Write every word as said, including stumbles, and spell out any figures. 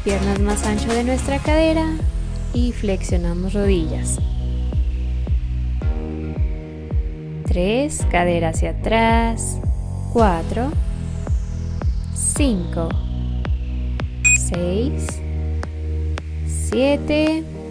piernas más ancho de nuestra cadera y flexionamos rodillas. tres, cadera hacia atrás. cuatro, cinco, seis, siete,